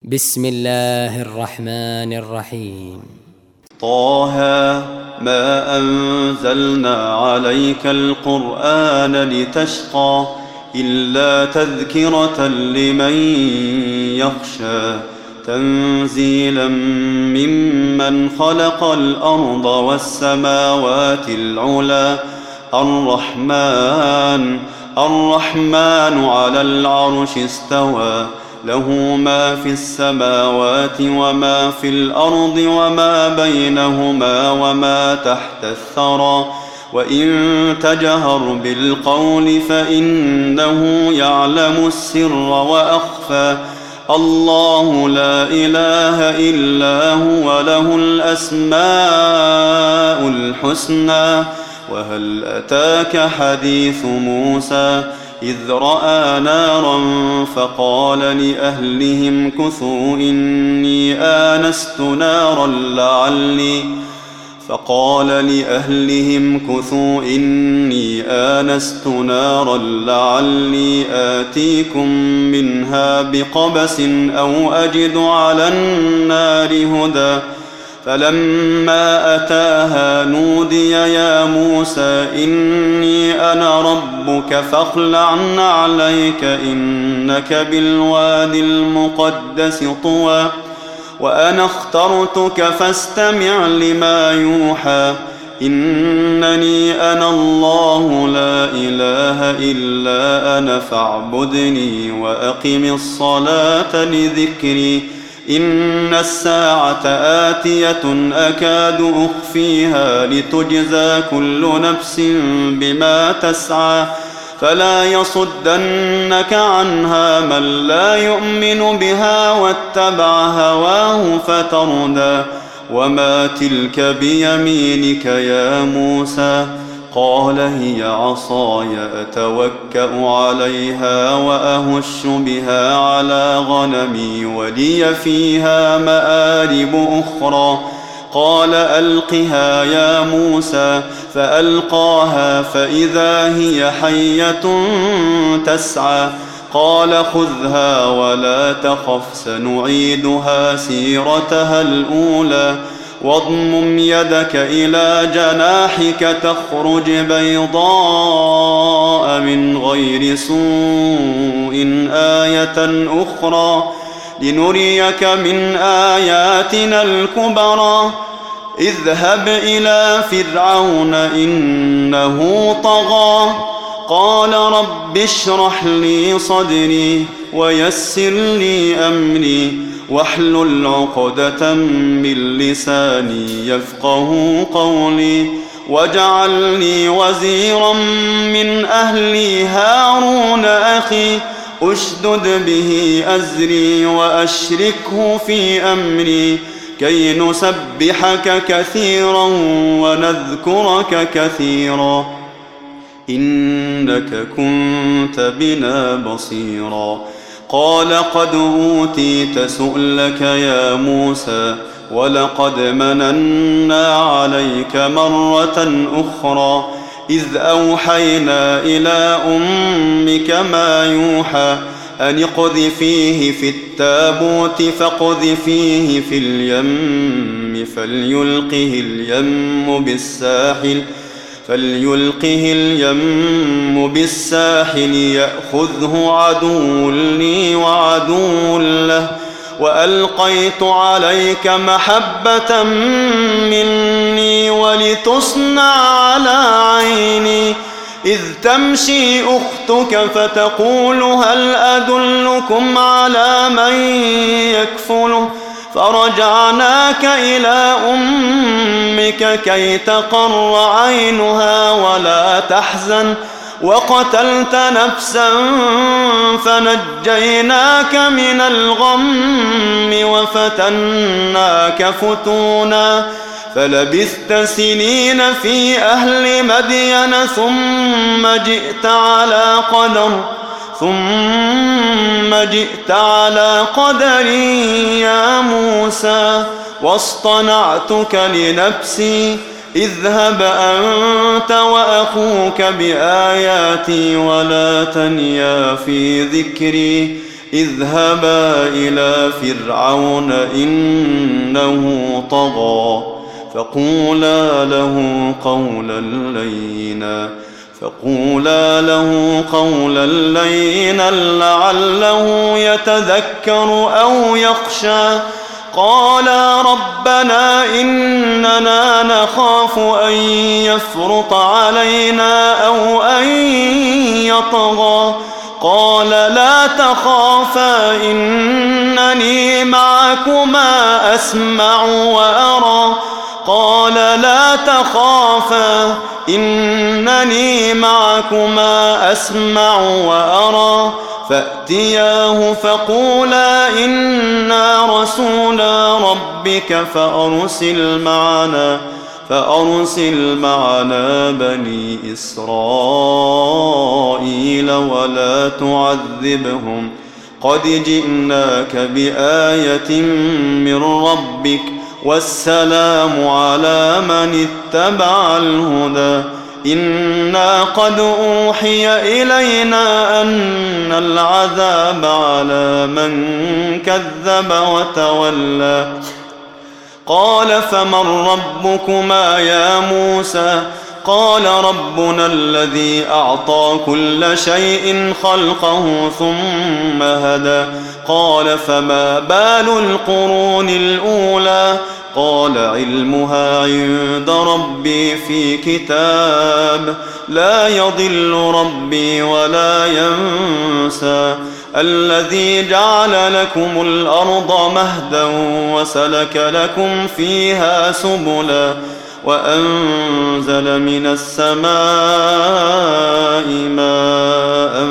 بسم الله الرحمن الرحيم. طه ما أنزلنا عليك القرآن لتشقى إلا تذكرة لمن يخشى تنزيلا ممن خلق الأرض والسماوات العلى الرحمن على العرش استوى له ما في السماوات وما في الأرض وما بينهما وما تحت الثرى وإن تجهر بالقول فإنه يعلم السر وأخفى الله لا إله إلا هو له الأسماء الحسنى وهل أتاك حديث موسى إذ رأى نارا فقال لأهلهم كثوا إني آنست نارا لعلي آتيكم منها بقبس أو أجد على النار هدى فلما أتاها نودي يا موسى إني أنا ربك فاخلع عليك إنك بالواد المقدس طوى وأنا اخترتك فاستمع لما يوحى إنني أنا الله لا إله إلا أنا فاعبدني وأقم الصلاة لذكري إن الساعة آتية أكاد أخفيها لتجزى كل نفس بما تسعى فلا يصدنك عنها من لا يؤمن بها واتبع هواه فتردى وما تلك بيمينك يا موسى قال هي عصاي أتوكأ عليها وأهش بها على غنمي ولي فيها مآرب أخرى قال ألقها يا موسى فألقاها فإذا هي حية تسعى قال خذها ولا تخف سنعيدها سيرتها الأولى واضمم يدك إلى جناحك تخرج بيضاء من غير سوء آية أخرى لنريك من آياتنا الكبرى اذهب إلى فرعون إنه طغى قال رب اشرح لي صدري ويسر لي أمري واحلل عقدة من لساني يفقه قولي واجعل لي وزيرا من أهلي هارون أخي أشدد به أزري وأشركه في أمري كي نسبحك كثيرا ونذكرك كثيرا إنك كنت بنا بصيرا قال قد أوتيت سؤلك يا موسى ولقد مننا عليك مرة أخرى إذ أوحينا إلى أمك ما يوحى أن اقذفيه في التابوت فاقذفيه في اليم فليلقه اليم بالساحل يأخذه عدو لي وعدو له وألقيت عليك محبة مني ولتصنع على عيني إذ تمشي أختك فتقول هل أدلكم على من يكفله فرجعناك إلى أمك كي تقر عينها ولا تحزن وقتلت نفسا فنجيناك من الغم وفتناك فتونا فلبثت سنين في أهل مدين ثم جئت على قدر يا موسى واصطنعتك لنفسي اذهب أنت وأخوك بآياتي ولا تنيا في ذكري اذهبا إلى فرعون إنه طغى فقولا له قولا لينا لعله يتذكر أو يخشى قالا ربنا إننا نخاف أن يفرط علينا أو أن يطغى قال لا تخافا إنني معكما أسمع وأرى فأتياه فقولا إنا رسولا ربك فأرسل معنا بني إسرائيل ولا تعذبهم قد جئناك بآية من ربك والسلام على من اتبع الهدى إنا قد أوحي إلينا أن العذاب على من كذب وتولى قال فمن ربكما يا موسى قال ربنا الذي أعطى كل شيء خلقه ثم هدى قال فما بال القرون الأولى قال علمها عند ربي في كتاب لا يضل ربي ولا ينسى الذي جعل لكم الأرض مهدا وسلك لكم فيها سبلا وأنزل من السماء ماء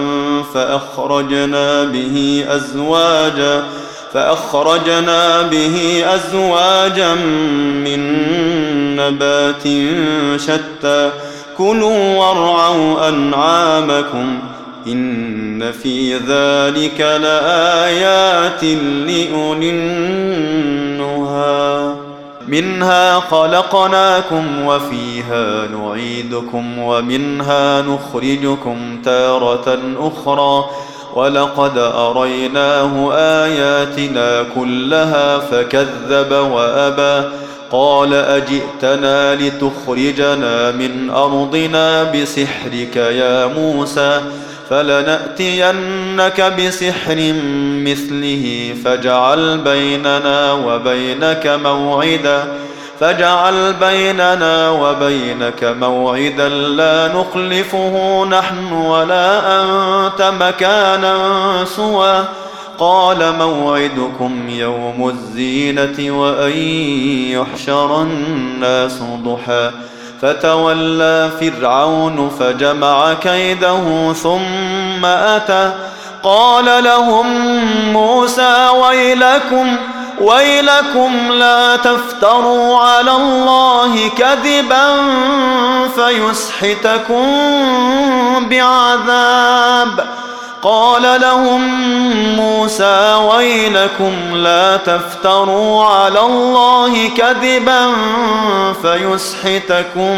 فأخرجنا به أزواجا من نبات شتى كلوا وارعوا أنعامكم إن في ذلك لآيات لأولي النهى منها خلقناكم وفيها نعيدكم ومنها نخرجكم تارة أخرى ولقد أريناه آياتنا كلها فكذب وأبى قال أجئتنا لتخرجنا من أرضنا بسحرك يا موسى فلنأتينك بسحر مثله فاجعل بيننا وبينك موعدا لا نخلفه نحن ولا أنت مكانا سوى قال موعدكم يوم الزينة وأن يحشر الناس ضحى فتولى فرعون فجمع كيده ثم أتى قال لهم موسى ويلكم لا تفتروا على الله كذبا فيسحتكم بعذاب قال لهم موسى ويلكم لا تفتروا على الله كذبا فيسحتكم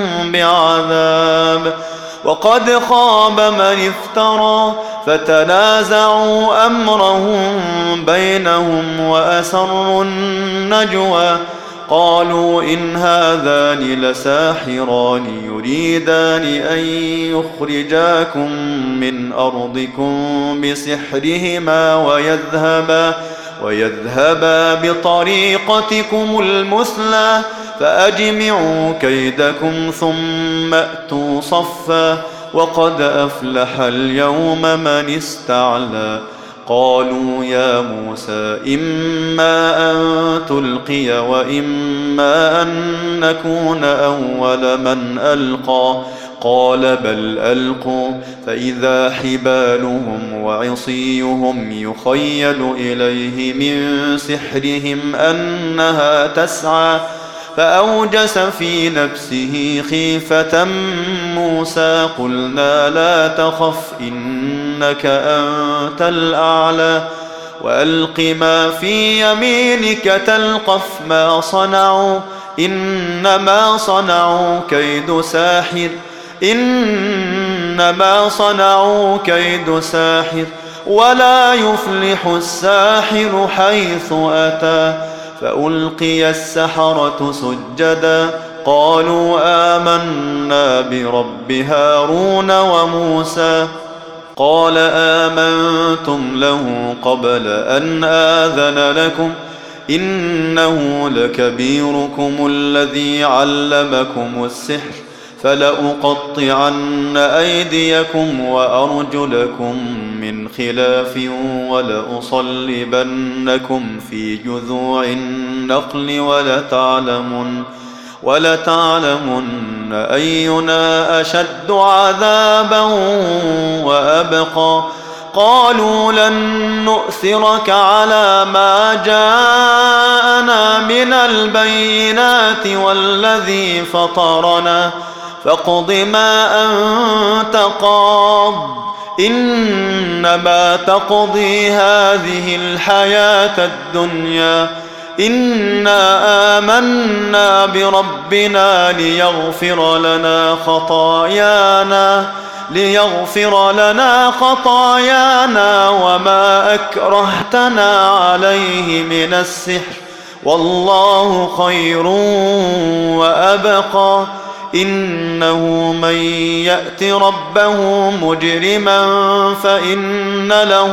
بعذاب وقد خاب من افترى فتنازعوا أمرهم بينهم وأسروا النجوى قالوا إن هذان لساحران يريدان أن يخرجاكم من أرضكم بسحرهما ويذهبا بطريقتكم المثلى فأجمعوا كيدكم ثم أتوا صفا وقد أفلح اليوم من استعلى قالوا يا موسى إما أن تلقي وإما أن نكون أول من ألقى قال بل ألقوا فإذا حبالهم وعصيهم يخيل إليه من سحرهم أنها تسعى فأوجس في نفسه خيفة موسى قلنا لا تخف إنك أنت الأعلى وألق ما في يمينك تلقف ما صنعوا إنما صنعوا كيد ساحر ولا يفلح الساحر حيث أتى. فألقي السحرة سجدا قالوا آمنا برب هارون وموسى. قال آمنتم له قبل أن آذن لكم إنه لكبيركم الذي علمكم السحر فلأقطعن أيديكم وأرجلكم من خلاف ولأصلبنكم في جذوع النخل ولتعلمن أينا أشد عذابا وأبقى. قالوا لن نؤثرك على ما جاءنا من البينات والذي فطرنا فاقض ما أنت قاض إنما تقضي هذه الحياة الدنيا إنا آمنا بربنا ليغفر لنا خطايانا وما أكرهتنا عليه من السحر والله خير وأبقى. إنه من يأت ربه مجرما فإن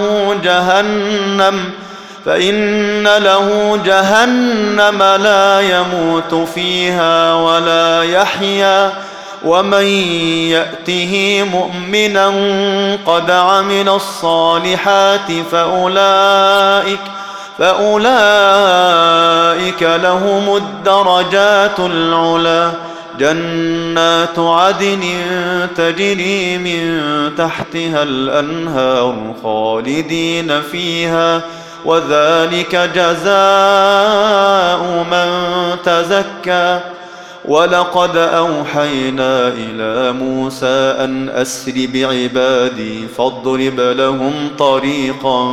له جهنم لا يموت فيها ولا يحيا ومن يأته مؤمنا قد عمل الصالحات فأولئك لهم الدرجات العلى جنات عدن تجري من تحتها الأنهار خالدين فيها وذلك جزاء من تزكى. ولقد أوحينا إلى موسى أن أسر بعبادي فاضرب لهم طريقا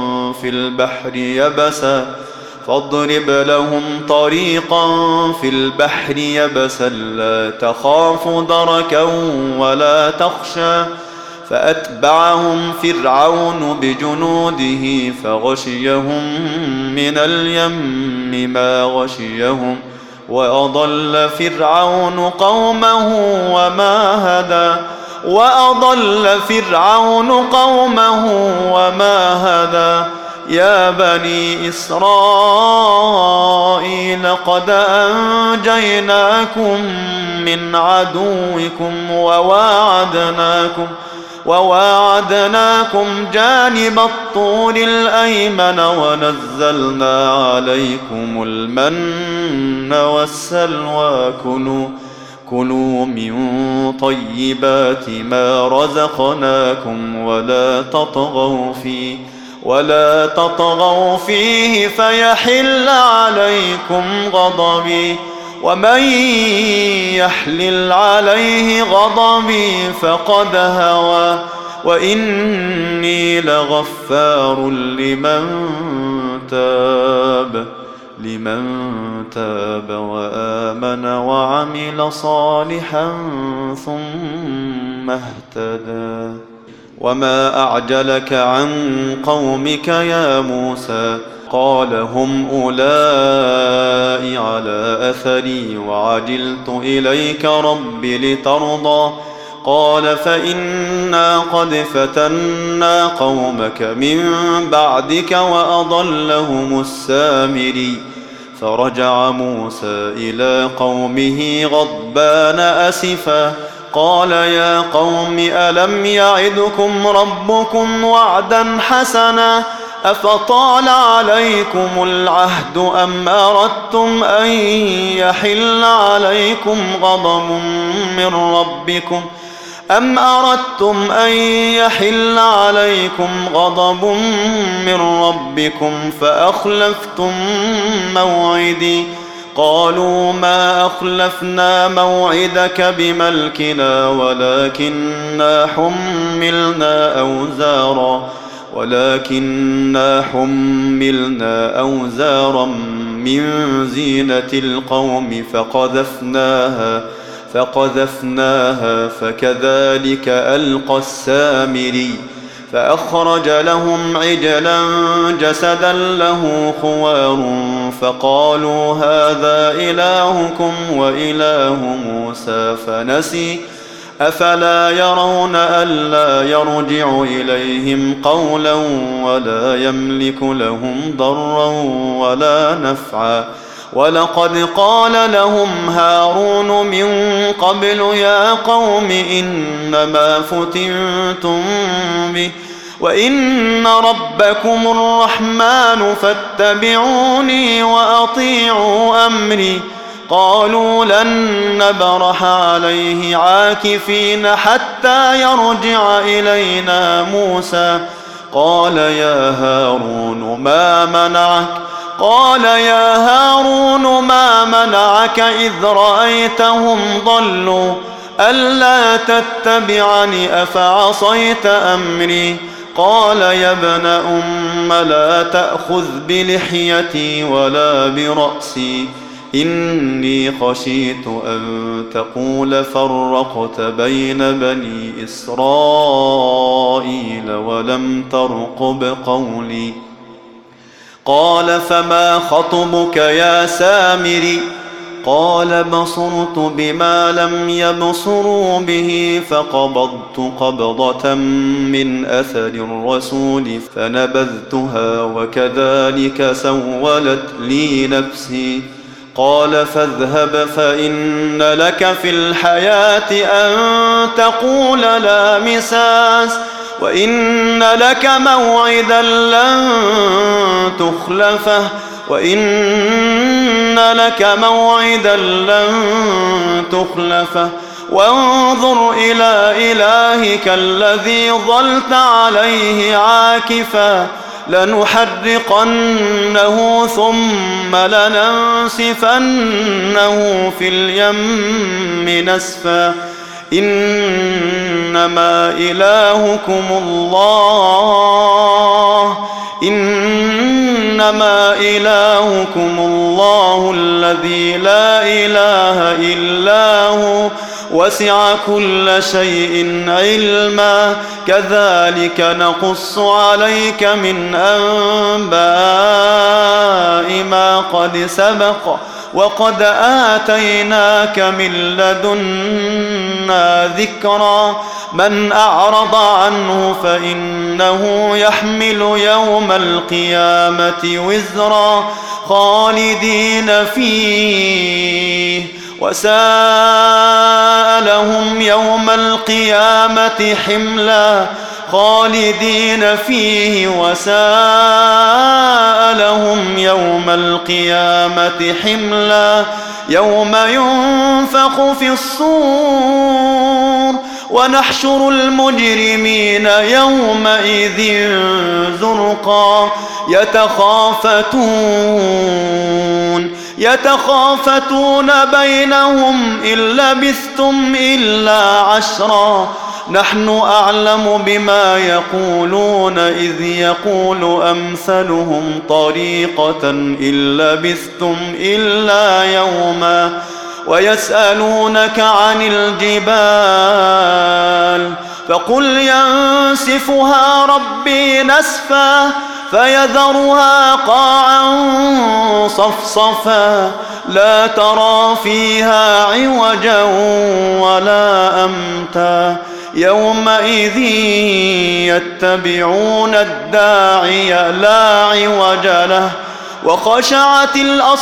في البحر يبسا لا تخاف دركا ولا تخشى. فأتبعهم فرعون بجنوده فغشيهم من اليم ما غشيهم وأضل فرعون قومه وما هدى. يا بني إسرائيل قد أنجيناكم من عدوكم وواعدناكم جانب الطور الأيمن ونزلنا عليكم المن والسلوى كلوا من طيبات ما رزقناكم ولا تطغوا فيه فيحل عليكم غضبي ومن يحلل عليه غضبي فقد هوى وإني لغفار لمن تاب وآمن وعمل صالحا ثم اهتدى. وما أعجلك عن قومك يا موسى قال هم أولئك على أثري وعجلت إليك رب لترضى. قال فإنا قد فتنا قومك من بعدك وأضلهم السامري. فرجع موسى إلى قومه غضبان أسفا قال يا قوم ألم يعدكم ربكم وعدا حسنا أفطال عليكم العهد أم أردتم أن يحل عليكم غضب من ربكم فأخلفتم موعدي. قالوا ما أخلفنا موعدك بملكنا ولكننا حملنا أوزارا من زينة القوم فقذفناها فكذلك ألقى السامري. فأخرج لهم عجلا جسدا له خوار فقالوا هذا إلهكم وإله موسى فنسي أفلا يرون ألا يرجع إليهم قولا ولا يملك لهم ضرا ولا نفعا ولقد قال لهم هارون من قبل يا قوم إنما فتنتم به وإن ربكم الرحمن فاتبعوني وأطيعوا أمري قالوا لن نبرح عليه عاكفين حتى يرجع إلينا موسى قال يا هارون ما منعك إذ رأيتهم ضلوا ألا تتبعني أفعصيت أمري قال يا ابن أم لا تأخذ بلحيتي ولا برأسي إني خشيت أن تقول فرقت بين بني إسرائيل ولم ترقب قولي قال فما خطبك يا سامري قال بصرت بما لم يبصروا به فقبضت قبضة من أثر الرسول فنبذتها وكذلك سولت لي نفسي قال فاذهب فإن لك في الحياة أن تقول لا مساس وإن لك موعدا لن تخلفه وانظر إلى إلهك الذي ظلت عليه عاكفا لنحرقنه ثم لننسفنه في اليم نسفا إنما إلهكم الله الذي لا إله إلا هو وسع كل شيء علما كذلك نقص عليك من أنباء ما قد سبق وقد آتيناك من لدنا ذكرا من أعرض عنه فإنه يحمل يوم القيامة وزرا خالدين فيه وساء لهم يوم القيامة حملا خالدين فيه وساء لهم يوم القيامة حملا يوم ينفخ في الصور ونحشر المجرمين يومئذ زرقا يتخافتون بينهم إن لبثتم إلا عشرا نحن أعلم بما يقولون إذ يقول أمثلهم طريقة إن لبثتم إلا يوما ويسألونك عن الجبال فقل ينسفها ربي نسفا فيذرها قاعا صفصفا لا ترى فيها عوجا ولا أمتا يومئذ يتبعون الداعي لا عوج له وخشعت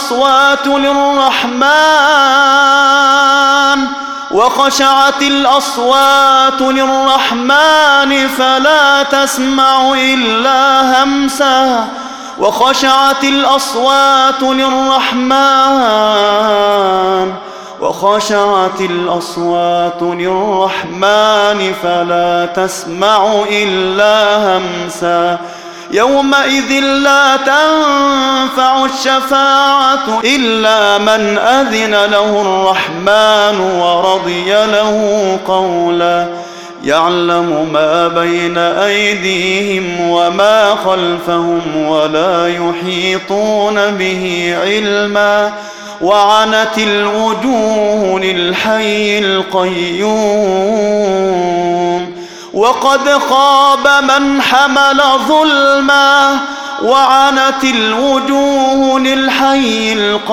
الأصوات للرحمن فلا تسمع إلا همسا وخشعت الأصوات للرحمن فلا تسمع إلا همسا يومئذ لا تنفع الشفاعة إلا من أذن له الرحمن ورضي له قولا يعلم ما بين أيديهم وما خلفهم ولا يحيطون به علما وعنت الوجوه للحي القيوم وقد خاب من حمل ظلما وعنت الوجوه للحي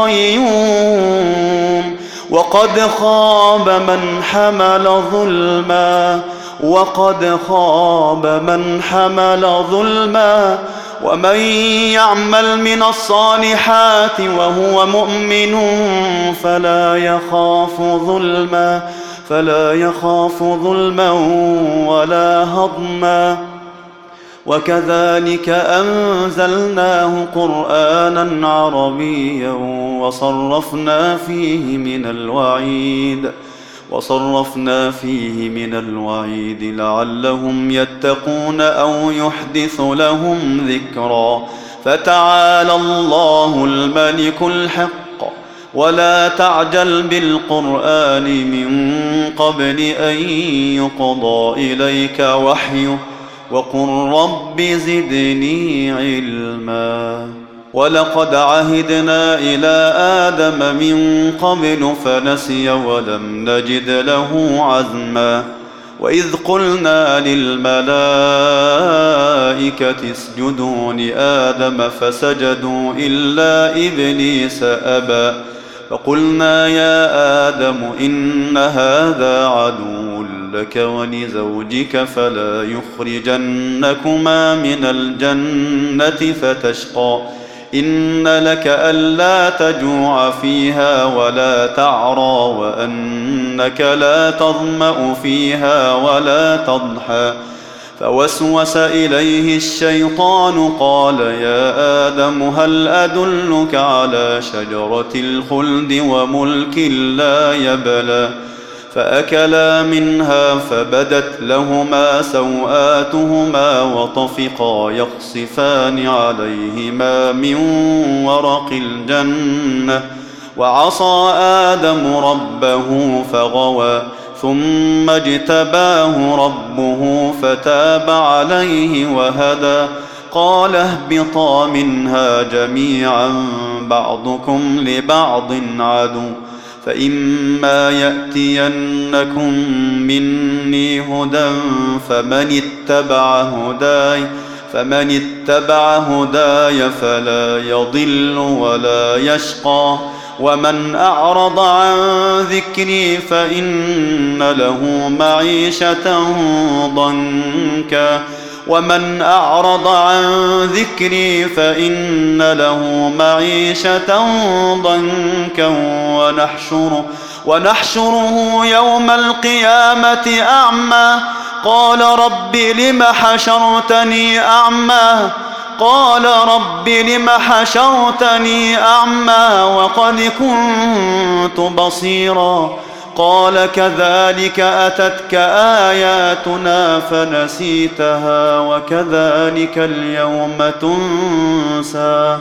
القيوم. وقد خاب من حمل ظلما وقد خاب من حمل ظلما. ومن يعمل من الصالحات وهو مؤمن فلا يخاف ظلما ولا هضما. وكذلك أنزلناه قرآنا عربيا وصرفنا فيه من الوعيد لعلهم يتقون أو يحدث لهم ذكرا. فتعالى الله الملك الحق ولا تعجل بالقرآن من قبل أن يقضى إليك وحيه وقل رب زدني علما. ولقد عهدنا إلى آدم من قبل فنسي ولم نجد له عزما. وإذ قلنا للملائكة اسجدوا لآدم فسجدوا إلا إبليس أبى. فقلنا يا آدم إن هذا عدو لك ولزوجك فلا يخرجنكما من الجنة فتشقى. إن لك ألا تجوع فيها ولا تعرى وأنك لا تظمأ فيها ولا تضحى. فوسوس إليه الشيطان قال يا آدم هل أدلك على شجرة الخلد وملك لا يبلى. فأكلا منها فبدت لهما سوآتهما وطفقا يخصفان عليهما من ورق الجنة. وعصى آدم ربه فغوى ثم اجتباه ربه فتاب عليه وهدى. قال اهبطا منها جميعا بعضكم لبعض عدو. فإما يأتينكم مني هدى فمن اتبع هداي فلا يضل ولا يشقى. ومن أعرض عن ذكري فإن له معيشة ضنكا ونحشره يوم القيامة أعمى. قال رب لم حشرتني أعمى وقد كنت بصيرا. قال كذلك أتتك آياتنا فنسيتها وكذلك اليوم تنسى.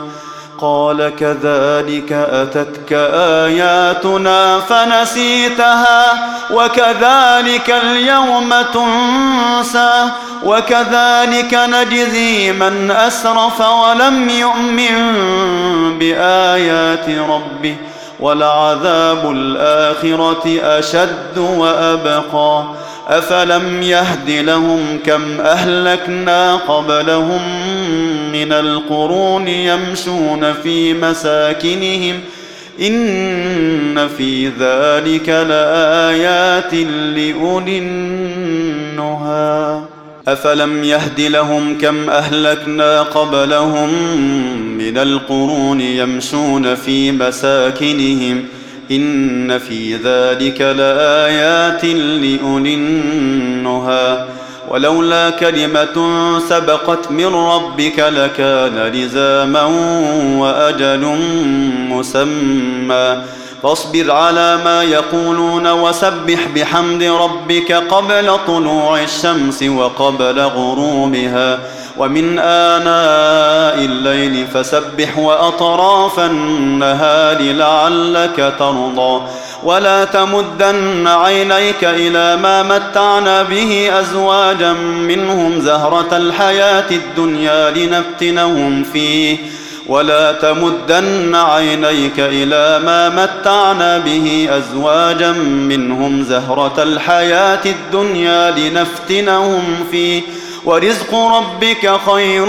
وكذلك نجزي من أسرف ولم يؤمن بآيات ربه ولعذاب الآخرة أشد وأبقى. أفلم يهد لهم كم أهلكنا قبلهم من القرون يمشون في مساكنهم إن في ذلك لآيات لأولي النهى. أفلم يهد لهم كم أهلكنا قبلهم من القرون يمشون في مساكنهم إن في ذلك لآيات لأولي النهى. ولولا كلمة سبقت من ربك لكان لزاما وأجل مسمى. فاصبر على ما يقولون وسبح بحمد ربك قبل طلوع الشمس وقبل غروبها ومن آناء الليل فسبح وأطراف النهار لعلك ترضى. ولا تمدن عينيك إلى ما متعنا به أزواجا منهم زهرة الحياة الدنيا لنفتنهم فيه ولا تمدن عينيك إلى ما متعنا به أزواجا منهم زهرة الحياة الدنيا لنفتنهم فيه ورزق ربك خير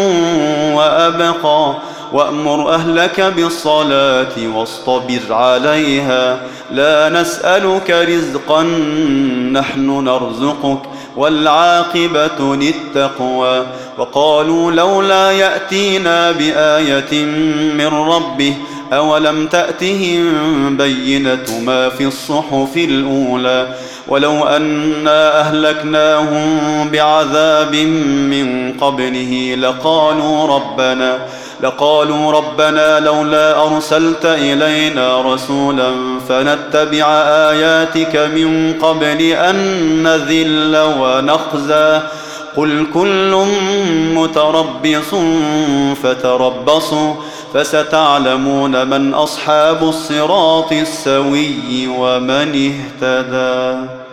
وأبقى وأمر أهلك بالصلاة واصطبر عليها لا نسألك رزقا نحن نرزقك والعاقبة للتقوى وقالوا لولا يأتينا بآية من ربه أولم تأتهم بينة ما في الصحف الأولى ولو أنا أهلكناهم بعذاب من قبله لقالوا ربنا لولا أرسلت إلينا رسولا فنتبع آياتك من قبل أن نذل ونخزى قل كل متربص فتربصوا فستعلمون من أصحاب الصراط السوي ومن اهتدى.